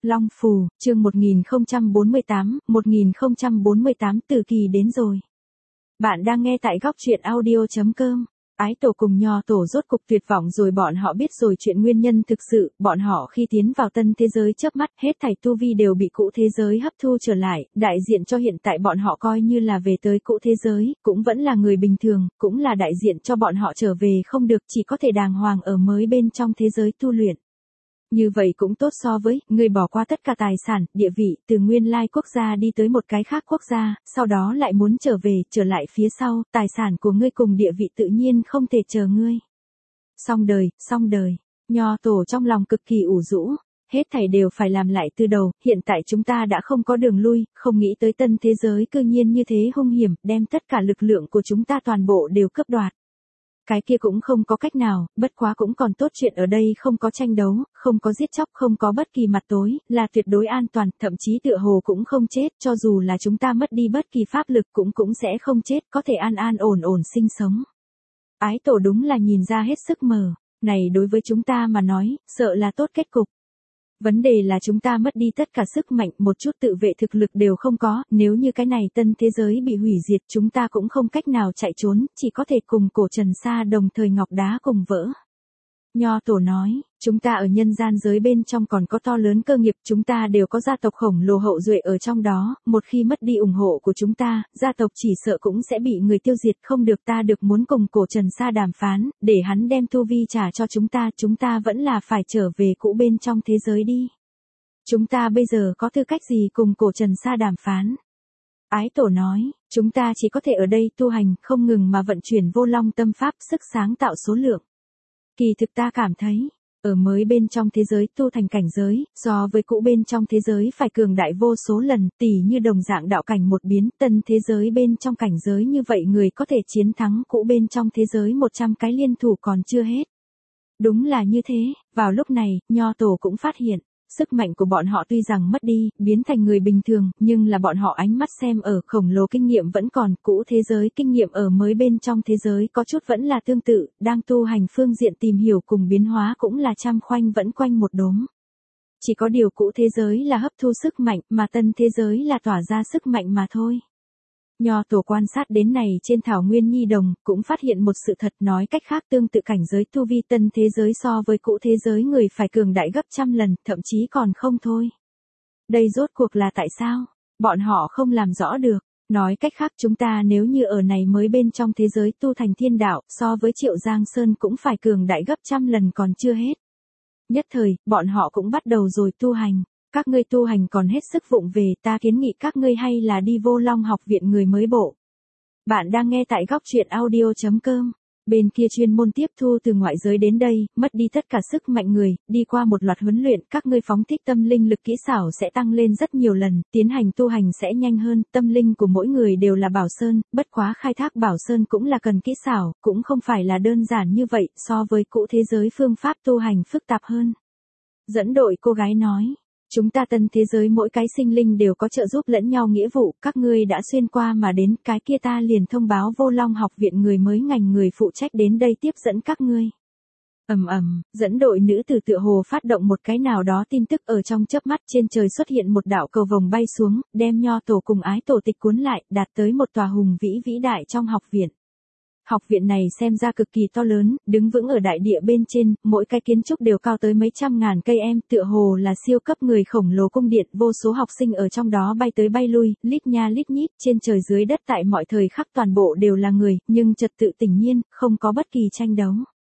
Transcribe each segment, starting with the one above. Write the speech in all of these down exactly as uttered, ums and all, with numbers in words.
Long Phù, chương một nghìn không trăm bốn mươi tám, một nghìn không trăm bốn mươi tám từ kỳ đến rồi. Bạn đang nghe tại góc truyện audio chấm com. Ái tổ cùng Nho tổ rốt cục tuyệt vọng rồi, bọn họ biết rồi chuyện nguyên nhân thực sự, bọn họ khi tiến vào tân thế giới chớp mắt, hết thảy tu vi đều bị cũ thế giới hấp thu trở lại, đại diện cho hiện tại bọn họ coi như là về tới cũ thế giới, cũng vẫn là người bình thường, cũng là đại diện cho bọn họ trở về không được, chỉ có thể đàng hoàng ở mới bên trong thế giới tu luyện. Như vậy cũng tốt so với, người bỏ qua tất cả tài sản, địa vị, từ nguyên lai quốc gia đi tới một cái khác quốc gia, sau đó lại muốn trở về, trở lại phía sau, tài sản của ngươi cùng địa vị tự nhiên không thể chờ ngươi. Xong đời, xong đời, Nho tổ trong lòng cực kỳ ủ rũ, hết thảy đều phải làm lại từ đầu, hiện tại chúng ta đã không có đường lui, không nghĩ tới tân thế giới cư nhiên như thế hung hiểm, đem tất cả lực lượng của chúng ta toàn bộ đều cướp đoạt. Cái kia cũng không có cách nào, bất quá cũng còn tốt chuyện ở đây không có tranh đấu, không có giết chóc, không có bất kỳ mặt tối, là tuyệt đối an toàn, thậm chí tựa hồ cũng không chết, cho dù là chúng ta mất đi bất kỳ pháp lực cũng cũng sẽ không chết, có thể an an ổn ổn sinh sống. Ái tổ đúng là nhìn ra hết sức mờ, này đối với chúng ta mà nói, sợ là tốt kết cục. Vấn đề là chúng ta mất đi tất cả sức mạnh, một chút tự vệ thực lực đều không có, nếu như cái này tân thế giới bị hủy diệt chúng ta cũng không cách nào chạy trốn, chỉ có thể cùng cổ Trần Sa đồng thời ngọc đá cùng vỡ. Nho tổ nói, chúng ta ở nhân gian giới bên trong còn có to lớn cơ nghiệp, chúng ta đều có gia tộc khổng lồ hậu duệ ở trong đó, một khi mất đi ủng hộ của chúng ta, gia tộc chỉ sợ cũng sẽ bị người tiêu diệt, không được, ta được muốn cùng cổ Trần Sa đàm phán, để hắn đem tu vi trả cho chúng ta, chúng ta vẫn là phải trở về cũ bên trong thế giới đi. Chúng ta bây giờ có tư cách gì cùng cổ Trần Sa đàm phán? Ái tổ nói, chúng ta chỉ có thể ở đây tu hành, không ngừng mà vận chuyển vô long tâm pháp, sức sáng tạo số lượng. Kỳ thực ta cảm thấy, ở mới bên trong thế giới tu thành cảnh giới, so với cũ bên trong thế giới phải cường đại vô số lần, tỉ như đồng dạng đạo cảnh một biến, tân thế giới bên trong cảnh giới như vậy người có thể chiến thắng cũ bên trong thế giới một trăm cái liên thủ còn chưa hết. Đúng là như thế, vào lúc này, Nho tổ cũng phát hiện. Sức mạnh của bọn họ tuy rằng mất đi, biến thành người bình thường, nhưng là bọn họ ánh mắt xem ở khổng lồ kinh nghiệm vẫn còn, cũ thế giới kinh nghiệm ở mới bên trong thế giới có chút vẫn là tương tự, đang tu hành phương diện tìm hiểu cùng biến hóa cũng là trăm khoanh vẫn quanh một đốm. Chỉ có điều cũ thế giới là hấp thu sức mạnh, mà tân thế giới là tỏa ra sức mạnh mà thôi. Nho tổ quan sát đến này trên thảo nguyên nhi đồng, cũng phát hiện một sự thật, nói cách khác tương tự cảnh giới tu vi tân thế giới so với cũ thế giới người phải cường đại gấp trăm lần, thậm chí còn không thôi. Đây rốt cuộc là tại sao? Bọn họ không làm rõ được. Nói cách khác chúng ta nếu như ở này mới bên trong thế giới tu thành thiên đạo, so với Triệu Giang Sơn cũng phải cường đại gấp trăm lần còn chưa hết. Nhất thời, bọn họ cũng bắt đầu rồi tu hành. Các ngươi tu hành còn hết sức vụng về, ta kiến nghị các ngươi hay là đi Vô Long học viện người mới bộ. Bạn đang nghe tại góc truyện audio chấm com. Bên kia chuyên môn tiếp thu từ ngoại giới đến đây, mất đi tất cả sức mạnh người, đi qua một loạt huấn luyện, các ngươi phóng thích tâm linh lực kỹ xảo sẽ tăng lên rất nhiều lần, tiến hành tu hành sẽ nhanh hơn, tâm linh của mỗi người đều là bảo sơn, bất quá khai thác bảo sơn cũng là cần kỹ xảo, cũng không phải là đơn giản như vậy, so với cũ thế giới phương pháp tu hành phức tạp hơn. Dẫn đội cô gái nói. Chúng ta tân thế giới mỗi cái sinh linh đều có trợ giúp lẫn nhau nghĩa vụ, các ngươi đã xuyên qua mà đến, cái kia ta liền thông báo Vô Long học viện người mới ngành người phụ trách đến đây tiếp dẫn các ngươi. Ầm ầm, dẫn đội nữ tử tựa hồ phát động một cái nào đó tin tức, ở trong chớp mắt trên trời xuất hiện một đạo cầu vồng bay xuống, đem Nho tổ cùng Ái tổ tịch cuốn lại, đạt tới một tòa hùng vĩ vĩ đại trong học viện. Học viện này xem ra cực kỳ to lớn, đứng vững ở đại địa bên trên, mỗi cái kiến trúc đều cao tới mấy trăm ngàn cây em, tựa hồ là siêu cấp người khổng lồ cung điện, vô số học sinh ở trong đó bay tới bay lui, lít nha lít nhít, trên trời dưới đất tại mọi thời khắc toàn bộ đều là người, nhưng trật tự tĩnh nhiên, không có bất kỳ tranh đấu.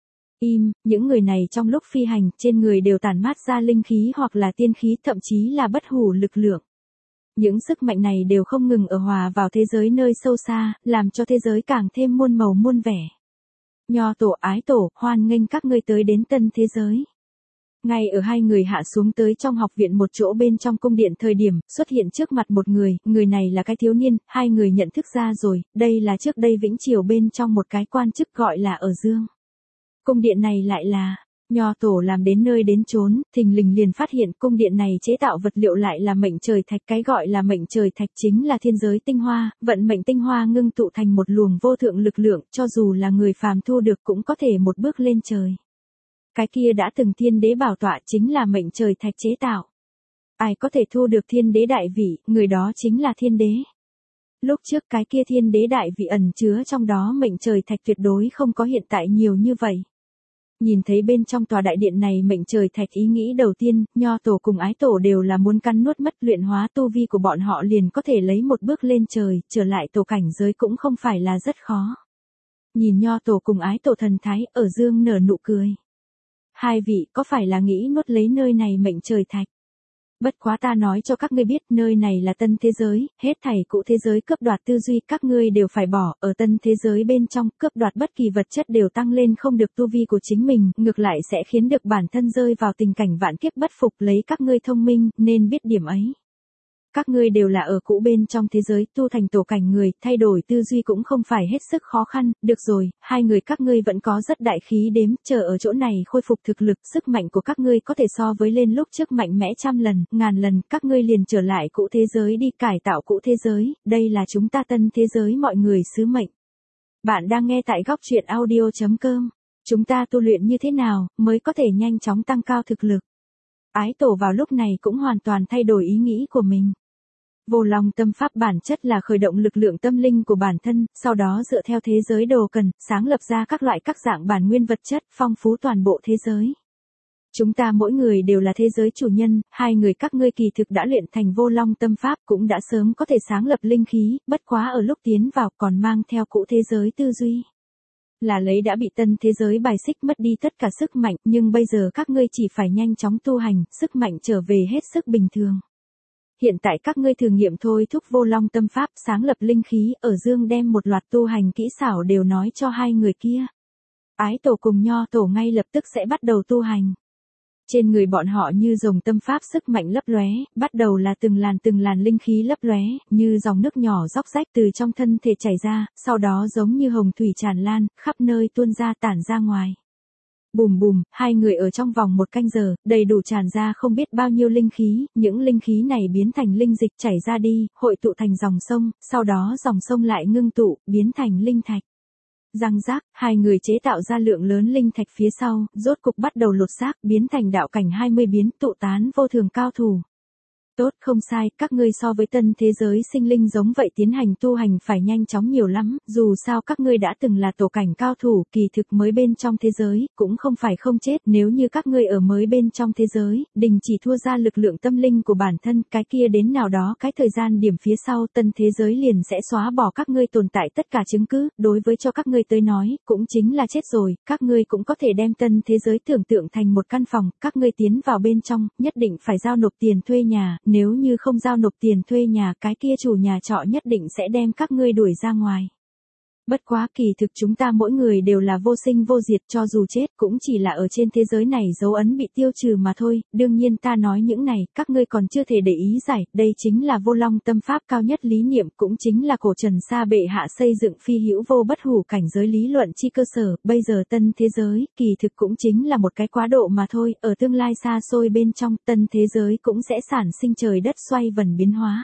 Im, những người này trong lúc phi hành, trên người đều tản mát ra linh khí hoặc là tiên khí, thậm chí là bất hủ lực lượng. Những sức mạnh này đều không ngừng ở hòa vào thế giới nơi sâu xa, làm cho thế giới càng thêm muôn màu muôn vẻ. Nho tổ Ái tổ, hoan nghênh các ngươi tới đến tân thế giới. Ngay ở hai người hạ xuống tới trong học viện một chỗ bên trong cung điện thời điểm, xuất hiện trước mặt một người, người này là cái thiếu niên, hai người nhận thức ra rồi, đây là trước đây Vĩnh Triều bên trong một cái quan chức gọi là ở Dương. Cung điện này lại là... Nho tổ làm đến nơi đến chốn, thình lình liền phát hiện cung điện này chế tạo vật liệu lại là mệnh trời thạch, cái gọi là mệnh trời thạch chính là thiên giới tinh hoa, vận mệnh tinh hoa ngưng tụ thành một luồng vô thượng lực lượng, cho dù là người phàm thu được cũng có thể một bước lên trời. Cái kia đã từng thiên đế bảo tọa chính là mệnh trời thạch chế tạo. Ai có thể thu được thiên đế đại vị, người đó chính là thiên đế. Lúc trước cái kia thiên đế đại vị ẩn chứa trong đó mệnh trời thạch tuyệt đối không có hiện tại nhiều như vậy. Nhìn thấy bên trong tòa đại điện này mệnh trời thạch, ý nghĩ đầu tiên, Nho tổ cùng Ái tổ đều là muốn cắn nuốt mất, luyện hóa tu vi của bọn họ liền có thể lấy một bước lên trời, trở lại tổ cảnh giới cũng không phải là rất khó. Nhìn Nho tổ cùng Ái tổ thần thái, Ở Dương nở nụ cười. Hai vị có phải là nghĩ nuốt lấy nơi này mệnh trời thạch? Bất quá ta nói cho các ngươi biết, nơi này là tân thế giới, hết thảy cũ thế giới cướp đoạt tư duy các ngươi đều phải bỏ, ở tân thế giới bên trong, cướp đoạt bất kỳ vật chất đều tăng lên không được tu vi của chính mình, ngược lại sẽ khiến được bản thân rơi vào tình cảnh vạn kiếp bất phục, lấy các ngươi thông minh, nên biết điểm ấy. Các ngươi đều là ở cũ bên trong thế giới, tu thành tổ cảnh người, thay đổi tư duy cũng không phải hết sức khó khăn, được rồi, hai người các ngươi vẫn có rất đại khí đếm, chờ ở chỗ này khôi phục thực lực, sức mạnh của các ngươi có thể so với lên lúc trước mạnh mẽ trăm lần, ngàn lần, các ngươi liền trở lại cũ thế giới đi, cải tạo cũ thế giới, đây là chúng ta tân thế giới mọi người sứ mệnh. Bạn đang nghe tại góc truyện audio chấm com, chúng ta tu luyện như thế nào, mới có thể nhanh chóng tăng cao thực lực. Ái tổ vào lúc này cũng hoàn toàn thay đổi ý nghĩ của mình. Vô Long tâm pháp bản chất là khởi động lực lượng tâm linh của bản thân, sau đó dựa theo thế giới đồ cần, sáng lập ra các loại các dạng bản nguyên vật chất, phong phú toàn bộ thế giới. Chúng ta mỗi người đều là thế giới chủ nhân, hai người các ngươi kỳ thực đã luyện thành Vô Long tâm pháp, cũng đã sớm có thể sáng lập linh khí, bất quá ở lúc tiến vào còn mang theo cũ thế giới tư duy. Là lấy đã bị tân thế giới bài xích mất đi tất cả sức mạnh, nhưng bây giờ các ngươi chỉ phải nhanh chóng tu hành, sức mạnh trở về hết sức bình thường. Hiện tại các ngươi thử nghiệm thôi thúc Vô Long tâm pháp, sáng lập linh khí, Ở Dương đem một loạt tu hành kỹ xảo đều nói cho hai người kia. Ái tổ cùng Nho tổ ngay lập tức sẽ bắt đầu tu hành. Trên người bọn họ như dòng tâm pháp sức mạnh lấp lóe, bắt đầu là từng làn từng làn linh khí lấp lóe, như dòng nước nhỏ róc rách từ trong thân thể chảy ra, sau đó giống như hồng thủy tràn lan, khắp nơi tuôn ra tản ra ngoài. Bùm bùm, hai người ở trong vòng một canh giờ, đầy đủ tràn ra không biết bao nhiêu linh khí, những linh khí này biến thành linh dịch chảy ra đi, hội tụ thành dòng sông, sau đó dòng sông lại ngưng tụ, biến thành linh thạch. Răng rác, hai người chế tạo ra lượng lớn linh thạch phía sau, rốt cục bắt đầu lột xác, biến thành đạo cảnh hai mươi biến, tụ tán vô thường cao thủ. Tốt, không sai, các ngươi so với tân thế giới sinh linh giống vậy tiến hành tu hành phải nhanh chóng nhiều lắm, dù sao các ngươi đã từng là tổ cảnh cao thủ, kỳ thực mới bên trong thế giới, cũng không phải không chết, nếu như các ngươi ở mới bên trong thế giới, đình chỉ thua ra lực lượng tâm linh của bản thân, cái kia đến nào đó cái thời gian điểm phía sau tân thế giới liền sẽ xóa bỏ các ngươi tồn tại tất cả chứng cứ, đối với cho các ngươi tới nói, cũng chính là chết rồi, các ngươi cũng có thể đem tân thế giới tưởng tượng thành một căn phòng, các ngươi tiến vào bên trong, nhất định phải giao nộp tiền thuê nhà. Nếu như không giao nộp tiền thuê nhà, cái kia chủ nhà trọ nhất định sẽ đem các ngươi đuổi ra ngoài. Bất quá kỳ thực chúng ta mỗi người đều là vô sinh vô diệt, cho dù chết cũng chỉ là ở trên thế giới này dấu ấn bị tiêu trừ mà thôi, đương nhiên ta nói những này, các ngươi còn chưa thể để ý giải, đây chính là Vô Long tâm pháp cao nhất lý niệm, cũng chính là cổ Trần Sa bệ hạ xây dựng phi hữu vô bất hủ cảnh giới lý luận chi cơ sở, bây giờ tân thế giới, kỳ thực cũng chính là một cái quá độ mà thôi, ở tương lai xa xôi bên trong, tân thế giới cũng sẽ sản sinh trời đất xoay vần biến hóa.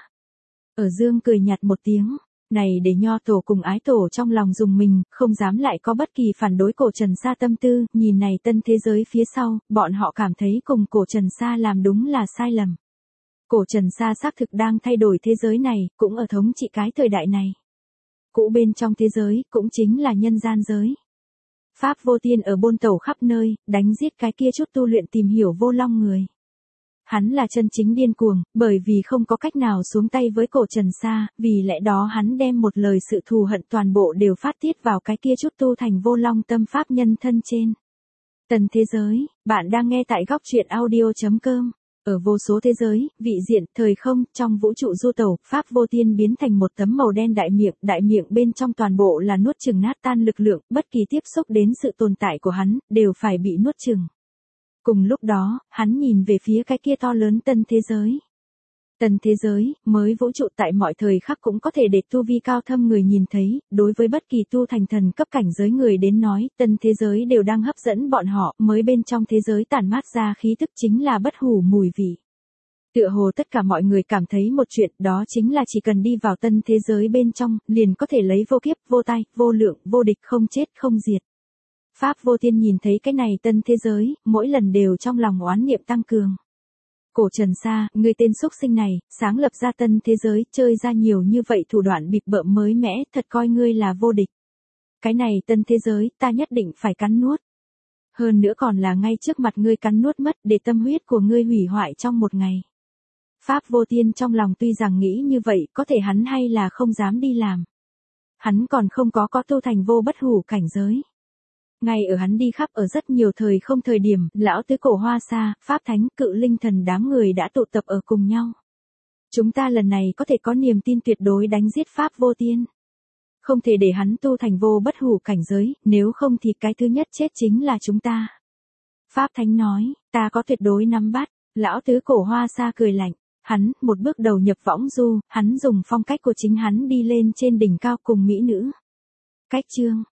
Ở Dương cười nhạt một tiếng. Này để Nho tổ cùng Ái tổ trong lòng dùng mình, không dám lại có bất kỳ phản đối cổ Trần Sa tâm tư, nhìn này tân thế giới phía sau, bọn họ cảm thấy cùng cổ Trần Sa làm đúng là sai lầm. Cổ Trần Sa xác thực đang thay đổi thế giới này, cũng ở thống trị cái thời đại này. Cũ bên trong thế giới, cũng chính là nhân gian giới. Pháp vô tiên ở bôn tẩu khắp nơi, đánh giết cái kia chút tu luyện tìm hiểu Vô Long người. Hắn là chân chính điên cuồng, bởi vì không có cách nào xuống tay với cổ Trần Sa, vì lẽ đó hắn đem một lời sự thù hận toàn bộ đều phát tiết vào cái kia chút tu thành Vô Long tâm pháp nhân thân trên. Tần thế giới, bạn đang nghe tại góc truyện audio chấm com. Ở vô số thế giới, vị diện, thời không, trong vũ trụ du tẩu, Pháp vô tiên biến thành một tấm màu đen đại miệng, đại miệng bên trong toàn bộ là nuốt chửng nát tan lực lượng, bất kỳ tiếp xúc đến sự tồn tại của hắn, đều phải bị nuốt chửng. Cùng lúc đó, hắn nhìn về phía cái kia to lớn tân thế giới. Tân thế giới, mới vũ trụ tại mọi thời khắc cũng có thể để tu vi cao thâm người nhìn thấy, đối với bất kỳ tu thành thần cấp cảnh giới người đến nói, tân thế giới đều đang hấp dẫn bọn họ, mới bên trong thế giới tản mát ra khí thức chính là bất hủ mùi vị. Tựa hồ tất cả mọi người cảm thấy một chuyện, đó chính là chỉ cần đi vào tân thế giới bên trong, liền có thể lấy vô kiếp, vô tai, vô lượng, vô địch không chết không diệt. Pháp vô tiên nhìn thấy cái này tân thế giới, mỗi lần đều trong lòng oán niệm tăng cường. Cổ Trần Sa, người tên xúc sinh này, sáng lập ra tân thế giới, chơi ra nhiều như vậy thủ đoạn bịp bợm mới mẽ, thật coi ngươi là vô địch. Cái này tân thế giới, ta nhất định phải cắn nuốt. Hơn nữa còn là ngay trước mặt ngươi cắn nuốt mất để tâm huyết của ngươi hủy hoại trong một ngày. Pháp Vô Tiên trong lòng tuy rằng nghĩ như vậy, có thể hắn hay là không dám đi làm. Hắn còn không có có tu thành vô bất hủ cảnh giới. Ngay ở hắn đi khắp ở rất nhiều thời không thời điểm, lão tứ cổ Hoa Sa, Pháp Thánh, Cự Linh Thần đám người đã tụ tập ở cùng nhau. Chúng ta lần này có thể có niềm tin tuyệt đối đánh giết Pháp Vô Tiên. Không thể để hắn tu thành vô bất hủ cảnh giới, nếu không thì cái thứ nhất chết chính là chúng ta. Pháp Thánh nói, ta có tuyệt đối nắm bắt, lão tứ cổ Hoa Sa cười lạnh. Hắn, một bước đầu nhập võng du, hắn dùng phong cách của chính hắn đi lên trên đỉnh cao cùng mỹ nữ. Cách chương